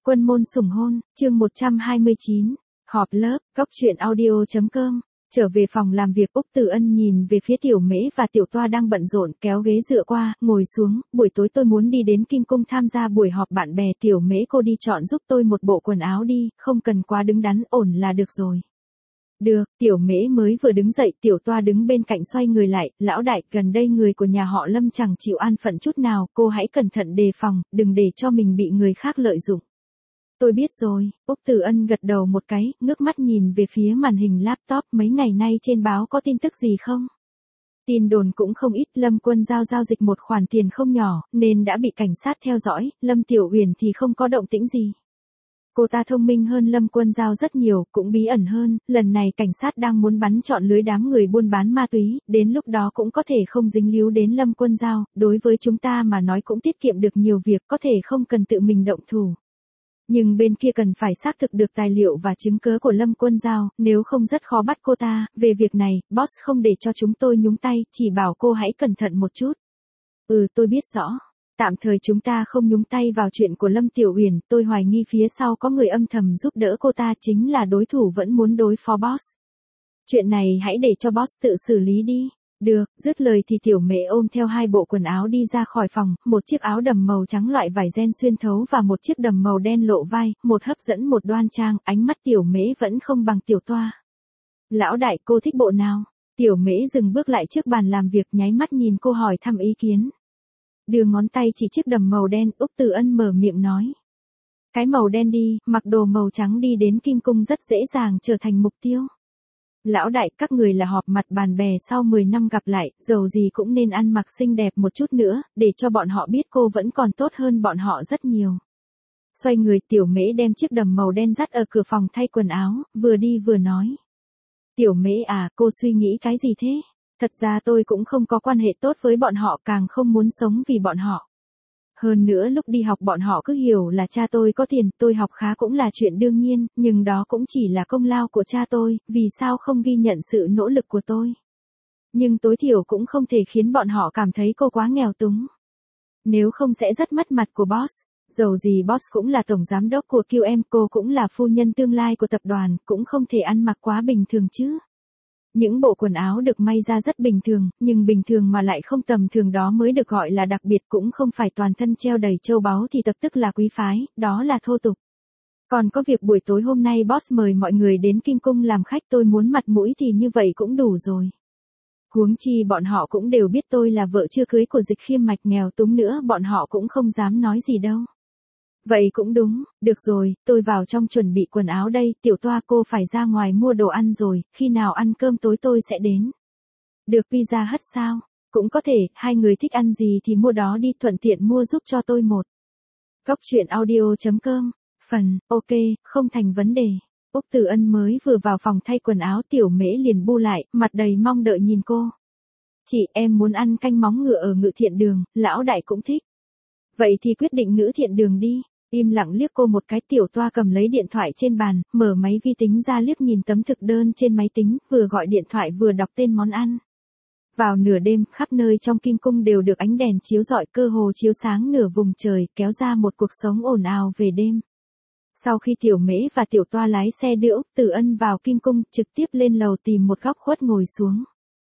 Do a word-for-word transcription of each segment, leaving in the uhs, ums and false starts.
Quân môn sủng hôn, chương một trăm hai mươi chín, họp lớp, góc truyện audio.com. Trở về phòng làm việc, Úc Từ Ân nhìn về phía Tiểu Mễ và Tiểu Toa đang bận rộn, kéo ghế dựa qua, ngồi xuống, buổi tối tôi muốn đi đến Kim Cung tham gia buổi họp bạn bè. Tiểu Mễ, cô đi chọn giúp tôi một bộ quần áo đi, không cần quá đứng đắn, ổn là được rồi. Được, Tiểu Mễ mới vừa đứng dậy, Tiểu Toa đứng bên cạnh xoay người lại, lão đại, gần đây người của nhà họ Lâm chẳng chịu an phận chút nào, cô hãy cẩn thận đề phòng, đừng để cho mình bị người khác lợi dụng. Tôi biết rồi, Úc Từ Ân gật đầu một cái, ngước mắt nhìn về phía màn hình laptop. Mấy ngày nay trên báo có tin tức gì không? Tin đồn cũng không ít, Lâm Quân Giao giao dịch một khoản tiền không nhỏ, nên đã bị cảnh sát theo dõi, Lâm Tiểu Uyển thì không có động tĩnh gì. Cô ta thông minh hơn Lâm Quân Giao rất nhiều, cũng bí ẩn hơn, lần này cảnh sát đang muốn bắn trọn lưới đám người buôn bán ma túy, đến lúc đó cũng có thể không dính líu đến Lâm Quân Giao, đối với chúng ta mà nói cũng tiết kiệm được nhiều việc, có thể không cần tự mình động thủ. Nhưng bên kia cần phải xác thực được tài liệu và chứng cứ của Lâm Quân Giao, nếu không rất khó bắt cô ta. Về việc này, boss không để cho chúng tôi nhúng tay, chỉ bảo cô hãy cẩn thận một chút. Ừ, tôi biết rõ. Tạm thời chúng ta không nhúng tay vào chuyện của Lâm Tiểu Uyển, tôi hoài nghi phía sau có người âm thầm giúp đỡ cô ta, chính là đối thủ vẫn muốn đối phó boss. Chuyện này hãy để cho boss tự xử lý đi. Được, dứt lời thì Tiểu Mễ ôm theo hai bộ quần áo đi ra khỏi phòng, một chiếc áo đầm màu trắng loại vải ren xuyên thấu và một chiếc đầm màu đen lộ vai, một hấp dẫn một đoan trang, ánh mắt Tiểu Mễ vẫn không bằng Tiểu Toa. Lão đại, cô thích bộ nào? Tiểu Mễ dừng bước lại trước bàn làm việc, nháy mắt nhìn cô hỏi thăm ý kiến. Đưa ngón tay chỉ chiếc đầm màu đen, Úc Từ Ân mở miệng nói. Cái màu đen đi, mặc đồ màu trắng đi đến Kim Cung rất dễ dàng trở thành mục tiêu. Lão đại, các người là họp mặt bạn bè sau mười năm gặp lại, dầu gì cũng nên ăn mặc xinh đẹp một chút nữa, để cho bọn họ biết cô vẫn còn tốt hơn bọn họ rất nhiều. Xoay người, Tiểu Mễ đem chiếc đầm màu đen dắt ở cửa phòng thay quần áo, vừa đi vừa nói. Tiểu Mễ à, cô suy nghĩ cái gì thế? Thật ra tôi cũng không có quan hệ tốt với bọn họ, càng không muốn sống vì bọn họ. Hơn nữa lúc đi học bọn họ cứ hiểu là cha tôi có tiền, tôi học khá cũng là chuyện đương nhiên, nhưng đó cũng chỉ là công lao của cha tôi, vì sao không ghi nhận sự nỗ lực của tôi. Nhưng tối thiểu cũng không thể khiến bọn họ cảm thấy cô quá nghèo túng. Nếu không sẽ rất mất mặt của boss. Dầu gì boss cũng là tổng giám đốc của quy em, cô cũng là phu nhân tương lai của tập đoàn, cũng không thể ăn mặc quá bình thường chứ. Những bộ quần áo được may ra rất bình thường, nhưng bình thường mà lại không tầm thường đó mới được gọi là đặc biệt, cũng không phải toàn thân treo đầy châu báu thì tập tức là quý phái, đó là thô tục. Còn có việc buổi tối hôm nay boss mời mọi người đến Kim Cung làm khách, tôi muốn mặt mũi thì như vậy cũng đủ rồi. Huống chi bọn họ cũng đều biết tôi là vợ chưa cưới của Dịch Khiêm Mạch, nghèo túng nữa bọn họ cũng không dám nói gì đâu. Vậy cũng đúng, được rồi, tôi vào trong chuẩn bị quần áo đây. Tiểu Toa, cô phải ra ngoài mua đồ ăn rồi, khi nào ăn cơm tối tôi sẽ đến. Được, Pizza Hut sao? Cũng có thể, hai người thích ăn gì thì mua đó đi, thuận tiện mua giúp cho tôi một. Góc truyện audio.com, phần, ok, không thành vấn đề. Úc Từ Ân mới vừa vào phòng thay quần áo, Tiểu Mễ liền bu lại, mặt đầy mong đợi nhìn cô. Chị, em muốn ăn canh móng ngựa ở Ngự Thiện Đường, lão đại cũng thích. Vậy thì quyết định Ngự Thiện Đường đi. Im lặng liếc cô một cái, Tiểu Toa cầm lấy điện thoại trên bàn, mở máy vi tính ra liếc nhìn tấm thực đơn trên máy tính, vừa gọi điện thoại vừa đọc tên món ăn. Vào nửa đêm, khắp nơi trong Kim Cung đều được ánh đèn chiếu rọi, cơ hồ chiếu sáng nửa vùng trời, kéo ra một cuộc sống ồn ào về đêm. Sau khi Tiểu Mễ và Tiểu Toa lái xe đưa Úc Từ Ân vào Kim Cung, trực tiếp lên lầu tìm một góc khuất ngồi xuống.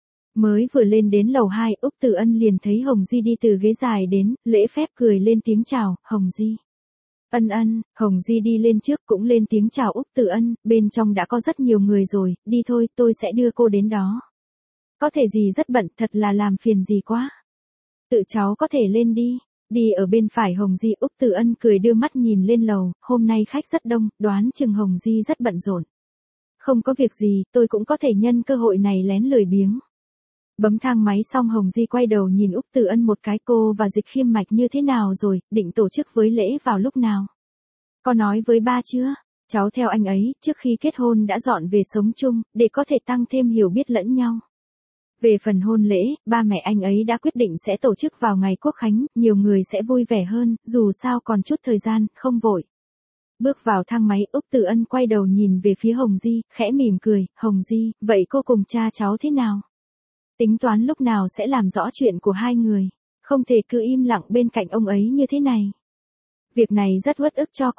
Mới vừa lên đến lầu hai, Úc Từ Ân liền thấy Hồng Di đi từ ghế dài đến, lễ phép cười lên tiếng chào. Hồng Di. Ân ân, Hồng Di đi lên trước cũng lên tiếng chào Úc Từ Ân, bên trong đã có rất nhiều người rồi, đi thôi, tôi sẽ đưa cô đến đó. Có thể gì rất bận, thật là làm phiền gì quá. Tự cháu có thể lên đi. Đi ở bên phải Hồng Di, Úc Từ Ân cười đưa mắt nhìn lên lầu, hôm nay khách rất đông, đoán chừng Hồng Di rất bận rộn. Không có việc gì, tôi cũng có thể nhân cơ hội này lén lười biếng. Bấm thang máy xong Hồng Di quay đầu nhìn Úc Từ Ân một cái, cô và Dịch Khiêm Mạch như thế nào rồi, định tổ chức với lễ vào lúc nào? Có nói với ba chưa? Cháu theo anh ấy, trước khi kết hôn đã dọn về sống chung, để có thể tăng thêm hiểu biết lẫn nhau. Về phần hôn lễ, ba mẹ anh ấy đã quyết định sẽ tổ chức vào ngày Quốc Khánh, nhiều người sẽ vui vẻ hơn, dù sao còn chút thời gian, không vội. Bước vào thang máy, Úc Từ Ân quay đầu nhìn về phía Hồng Di, khẽ mỉm cười. Hồng Di, vậy cô cùng cha cháu thế nào? Tính toán lúc nào sẽ làm rõ chuyện của hai người, không thể cứ im lặng bên cạnh ông ấy như thế này. Việc này rất uất ức cho cô.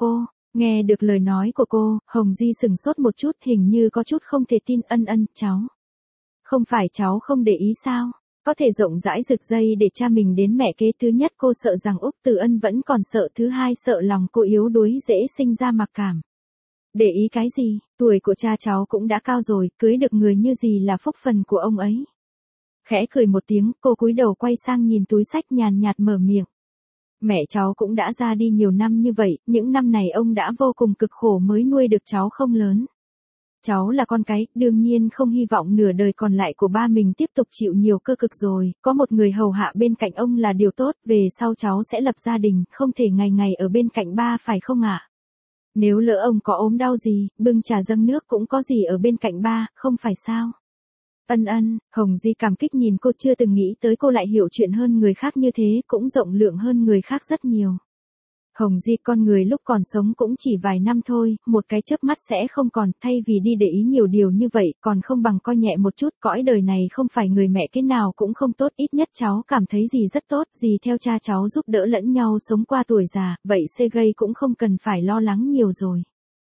Nghe được lời nói của cô, Hồng Di sừng sốt một chút, hình như có chút không thể tin. Ân Ân, cháu. Không phải cháu không để ý sao? Có thể rộng rãi rực dây để cha mình đến mẹ kế. Thứ nhất cô sợ rằng Úc Từ Ân vẫn còn sợ, thứ hai sợ lòng cô yếu đuối dễ sinh ra mặc cảm. Để ý cái gì, tuổi của cha cháu cũng đã cao rồi, cưới được người như gì là phúc phần của ông ấy. Khẽ cười một tiếng, cô cúi đầu quay sang nhìn túi xách, nhàn nhạt mở miệng. Mẹ cháu cũng đã ra đi nhiều năm như vậy, những năm này ông đã vô cùng cực khổ mới nuôi được cháu không lớn. Cháu là con cái, đương nhiên không hy vọng nửa đời còn lại của ba mình tiếp tục chịu nhiều cơ cực rồi, có một người hầu hạ bên cạnh ông là điều tốt, về sau cháu sẽ lập gia đình, không thể ngày ngày ở bên cạnh ba phải không ạ? Nếu lỡ ông có ốm đau gì, bưng trà dâng nước cũng có gì ở bên cạnh ba, không phải sao? Ân Ân, Hồng Di cảm kích nhìn cô, chưa từng nghĩ tới cô lại hiểu chuyện hơn người khác như thế, cũng rộng lượng hơn người khác rất nhiều. Hồng Di, con người lúc còn sống cũng chỉ vài năm thôi, một cái chớp mắt sẽ không còn, thay vì đi để ý nhiều điều như vậy, còn không bằng coi nhẹ một chút, cõi đời này không phải người mẹ cái nào cũng không tốt, ít nhất cháu cảm thấy gì rất tốt, gì theo cha cháu giúp đỡ lẫn nhau sống qua tuổi già, vậy xê gây cũng không cần phải lo lắng nhiều rồi.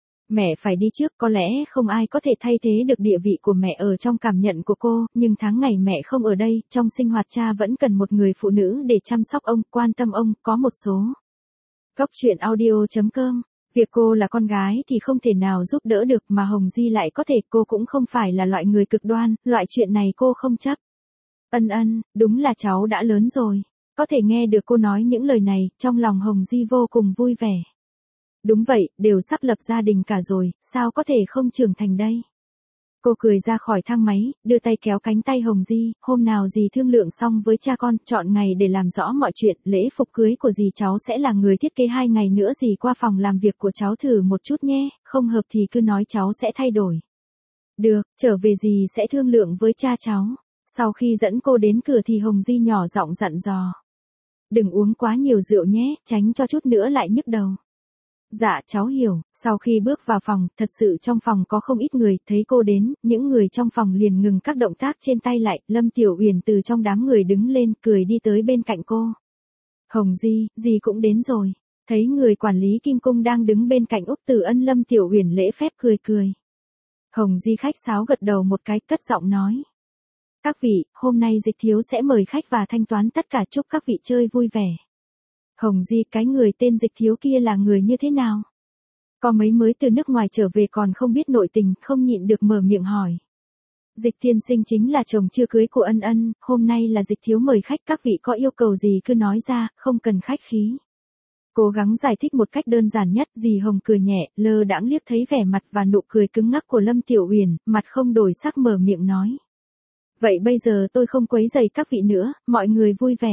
Mẹ phải đi trước, có lẽ không ai có thể thay thế được địa vị của mẹ ở trong cảm nhận của cô, nhưng tháng ngày mẹ không ở đây, trong sinh hoạt cha vẫn cần một người phụ nữ để chăm sóc ông, quan tâm ông, có một số. Góc truyện audio chấm com, việc cô là con gái thì không thể nào giúp đỡ được mà Hồng Di lại có thể, cô cũng không phải là loại người cực đoan, loại chuyện này cô không chấp. Ân Ân, đúng là cháu đã lớn rồi. Có thể nghe được cô nói những lời này, trong lòng Hồng Di vô cùng vui vẻ. Đúng vậy, đều sắp lập gia đình cả rồi, sao có thể không trưởng thành đây? Cô cười ra khỏi thang máy, đưa tay kéo cánh tay Hồng Di, hôm nào dì thương lượng xong với cha con, chọn ngày để làm rõ mọi chuyện, lễ phục cưới của dì cháu sẽ là người thiết kế, hai ngày nữa dì qua phòng làm việc của cháu thử một chút nhé, không hợp thì cứ nói cháu sẽ thay đổi. Được, trở về dì sẽ thương lượng với cha cháu. Sau khi dẫn cô đến cửa thì Hồng Di nhỏ giọng dặn dò. Đừng uống quá nhiều rượu nhé, tránh cho chút nữa lại nhức đầu. Dạ cháu hiểu. Sau khi bước vào phòng, thật sự trong phòng có không ít người, thấy cô đến, những người trong phòng liền ngừng các động tác trên tay lại, Lâm Tiểu Uyển từ trong đám người đứng lên, cười đi tới bên cạnh cô. Hồng Di, dì cũng đến rồi. Thấy người quản lý Kim Cung đang đứng bên cạnh Úc Từ Ân, Lâm Tiểu Uyển lễ phép cười cười. Hồng Di khách sáo gật đầu một cái, cất giọng nói. Các vị, hôm nay Dịch thiếu sẽ mời khách và thanh toán tất cả, chúc các vị chơi vui vẻ. Hồng Di, cái người tên Dịch thiếu kia là người như thế nào? Có mấy mới từ nước ngoài trở về còn không biết nội tình, không nhịn được mở miệng hỏi. Dịch tiên sinh chính là chồng chưa cưới của Ân Ân, hôm nay là Dịch thiếu mời khách, các vị có yêu cầu gì cứ nói ra, không cần khách khí. Cố gắng giải thích một cách đơn giản nhất, dì Hồng cười nhẹ, lơ đãng liếc thấy vẻ mặt và nụ cười cứng ngắc của Lâm Tiểu Uyển, mặt không đổi sắc mở miệng nói. Vậy bây giờ tôi không quấy rầy các vị nữa, mọi người vui vẻ.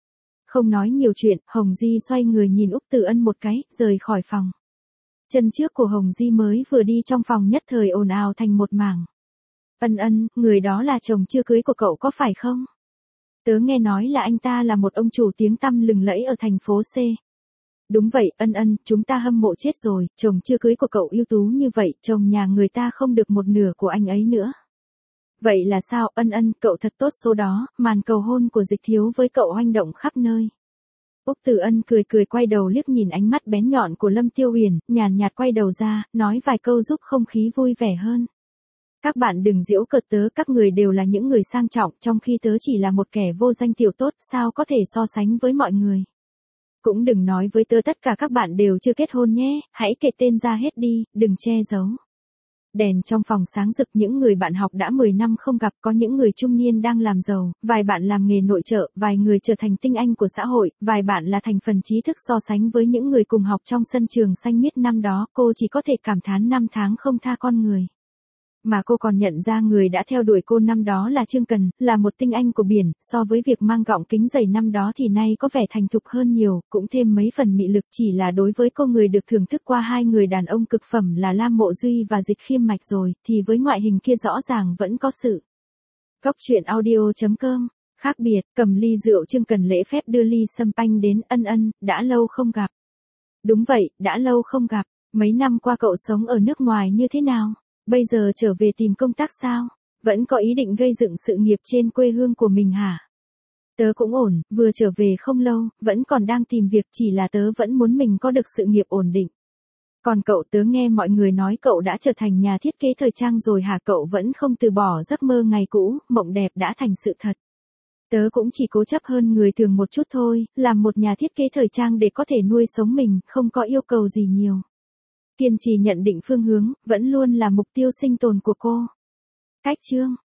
Không nói nhiều chuyện, Hồng Di xoay người nhìn Úc Từ Ân một cái, rời khỏi phòng. Chân trước của Hồng Di mới vừa đi trong phòng nhất thời ồn ào thành một mảng. Ân Ân, người đó là chồng chưa cưới của cậu có phải không? Tớ nghe nói là anh ta là một ông chủ tiếng tăm lừng lẫy ở thành phố C. Đúng vậy, Ân Ân, chúng ta hâm mộ chết rồi, chồng chưa cưới của cậu ưu tú như vậy, chồng nhà người ta không được một nửa của anh ấy nữa. Vậy là sao? Ân Ân, cậu thật tốt số đó, màn cầu hôn của Dịch thiếu với cậu hoành động khắp nơi. Úc Từ Ân cười cười quay đầu liếc nhìn ánh mắt bén nhọn của Lâm Tiêu Uyển, nhàn nhạt quay đầu ra, nói vài câu giúp không khí vui vẻ hơn. Các bạn đừng giễu cợt tớ, các người đều là những người sang trọng, trong khi tớ chỉ là một kẻ vô danh tiểu tốt, sao có thể so sánh với mọi người. Cũng đừng nói với tớ tất cả các bạn đều chưa kết hôn nhé, hãy kể tên ra hết đi, đừng che giấu. Đèn trong phòng sáng rực, những người bạn học đã mười năm không gặp, có những người trung niên đang làm giàu, vài bạn làm nghề nội trợ, vài người trở thành tinh anh của xã hội, vài bạn là thành phần trí thức so sánh với những người cùng học trong sân trường xanh miết năm đó, cô chỉ có thể cảm thán năm tháng không tha con người. Mà cô còn nhận ra người đã theo đuổi cô năm đó là Trương Cần, là một tinh anh của biển, so với việc mang gọng kính dày năm đó thì nay có vẻ thành thục hơn nhiều, cũng thêm mấy phần mị lực, chỉ là đối với cô người được thưởng thức qua hai người đàn ông cực phẩm là Lam Mộ Duy và Dịch Khiêm Mạch rồi, thì với ngoại hình kia rõ ràng vẫn có sự. Góc truyện audio chấm com, khác biệt, cầm ly rượu Trương Cần lễ phép đưa ly sâm panh đến. Ân Ân, đã lâu không gặp. Đúng vậy, đã lâu không gặp, mấy năm qua cậu sống ở nước ngoài như thế nào? Bây giờ trở về tìm công tác sao? Vẫn có ý định gây dựng sự nghiệp trên quê hương của mình hả? Tớ cũng ổn, vừa trở về không lâu, vẫn còn đang tìm việc, chỉ là tớ vẫn muốn mình có được sự nghiệp ổn định. Còn cậu, tớ nghe mọi người nói cậu đã trở thành nhà thiết kế thời trang rồi hả? Cậu vẫn không từ bỏ giấc mơ ngày cũ, mộng đẹp đã thành sự thật. Tớ cũng chỉ cố chấp hơn người thường một chút thôi, làm một nhà thiết kế thời trang để có thể nuôi sống mình, không có yêu cầu gì nhiều. Kiên trì nhận định phương hướng, vẫn luôn là mục tiêu sinh tồn của cô. Cách chương